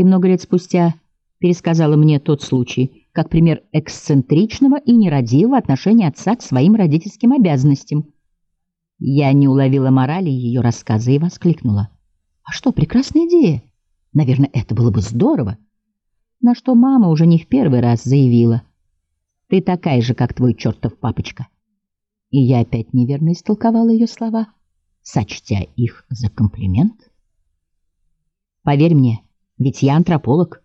и много лет спустя пересказала мне тот случай, как пример эксцентричного и нерадивого отношения отца к своим родительским обязанностям. Я не уловила морали ее рассказа и воскликнула: «А что, прекрасная идея! Наверное, это было бы здорово!» На что мама уже не в первый раз заявила: «Ты такая же, как твой чертов папочка». И я опять неверно истолковала ее слова, сочтя их за комплимент. Поверь мне, ведь я антрополог.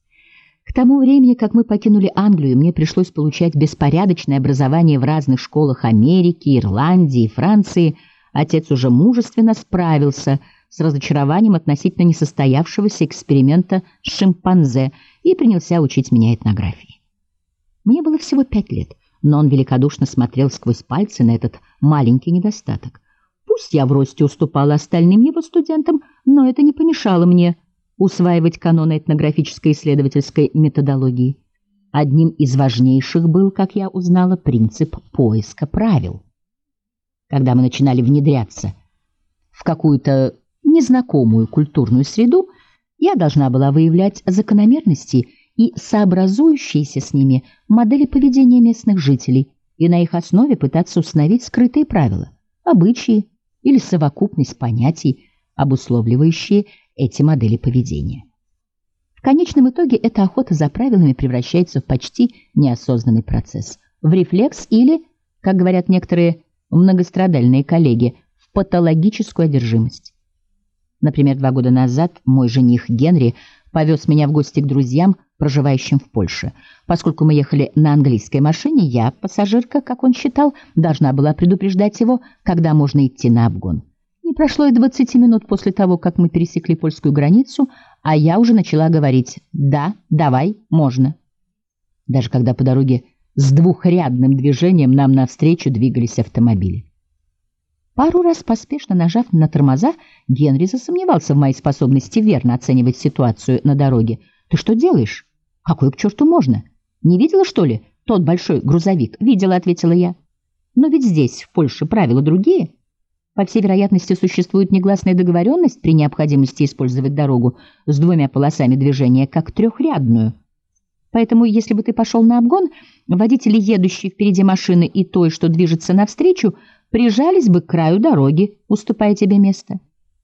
К тому времени, как мы покинули Англию, мне пришлось получать беспорядочное образование в разных школах Америки, Ирландии, Франции. Отец уже мужественно справился с разочарованием относительно несостоявшегося эксперимента с шимпанзе и принялся учить меня этнографии. Мне было всего 5 лет, но он великодушно смотрел сквозь пальцы на этот маленький недостаток. Пусть я в росте уступала остальным его студентам, но это не помешало мне усваивать каноны этнографической исследовательской методологии. Одним из важнейших был, как я узнала, принцип поиска правил. Когда мы начинали внедряться в какую-то незнакомую культурную среду, я должна была выявлять закономерности и сообразующиеся с ними модели поведения местных жителей и на их основе пытаться установить скрытые правила, обычаи или совокупность понятий, обусловливающие эти модели поведения. В конечном итоге эта охота за правилами превращается в почти неосознанный процесс, в рефлекс или, как говорят некоторые многострадальные коллеги, в патологическую одержимость. Например, 2 года назад мой жених Генри повез меня в гости к друзьям, проживающим в Польше. Поскольку мы ехали на английской машине, я, пассажирка, как он считал, должна была предупреждать его, когда можно идти на обгон. Не прошло и 20 минут после того, как мы пересекли польскую границу, а я уже начала говорить: «Да, давай, можно». Даже когда по дороге с двухрядным движением нам навстречу двигались автомобили. Пару раз поспешно нажав на тормоза, Генри засомневался в моей способности верно оценивать ситуацию на дороге. «Ты что делаешь? Какой к черту можно? Не видела, что ли, тот большой грузовик?» «Видела», — ответила я. «Но ведь здесь, в Польше, правила другие. По всей вероятности, существует негласная договоренность при необходимости использовать дорогу с 2 полосами движения как 3-рядную. Поэтому, если бы ты пошел на обгон, водители, едущие впереди машины, и той, что движется навстречу, прижались бы к краю дороги, уступая тебе место».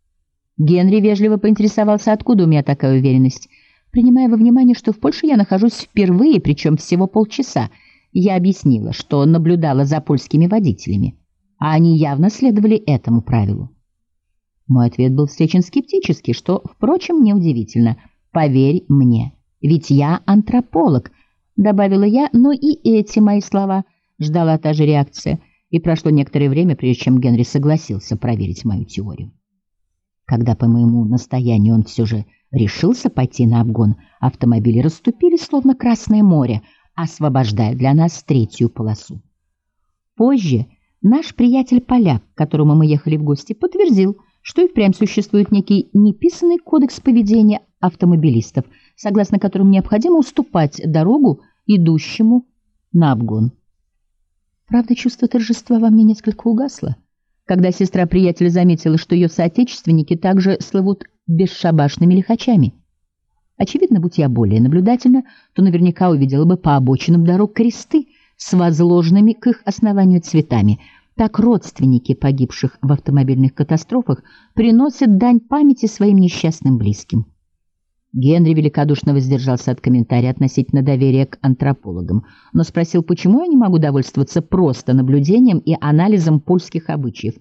Генри вежливо поинтересовался, откуда у меня такая уверенность. Принимая во внимание, что в Польше я нахожусь впервые, причем всего полчаса, я объяснила, что наблюдала за польскими водителями, а они явно следовали этому правилу. Мой ответ был встречен скептически, что, впрочем, неудивительно. «Поверь мне, ведь я антрополог», — добавила я, но и эти мои слова ждала та же реакция, и прошло некоторое время, прежде чем Генри согласился проверить мою теорию. Когда по моему настоянию он все же решился пойти на обгон, автомобили расступились, словно Красное море, освобождая для нас 3-ю полосу. Позже наш приятель-поляк, к которому мы ехали в гости, подтвердил, что и впрямь существует некий неписанный кодекс поведения автомобилистов, согласно которому необходимо уступать дорогу идущему на обгон. Правда, чувство торжества во мне несколько угасло, когда сестра приятеля заметила, что ее соотечественники также слывут бесшабашными лихачами. Очевидно, будь я более наблюдательна, то наверняка увидела бы по обочинам дорог кресты с возложенными к их основанию цветами. Так родственники погибших в автомобильных катастрофах приносят дань памяти своим несчастным близким. Генри великодушно воздержался от комментария относительно доверия к антропологам, но спросил, почему я не могу довольствоваться просто наблюдением и анализом польских обычаев.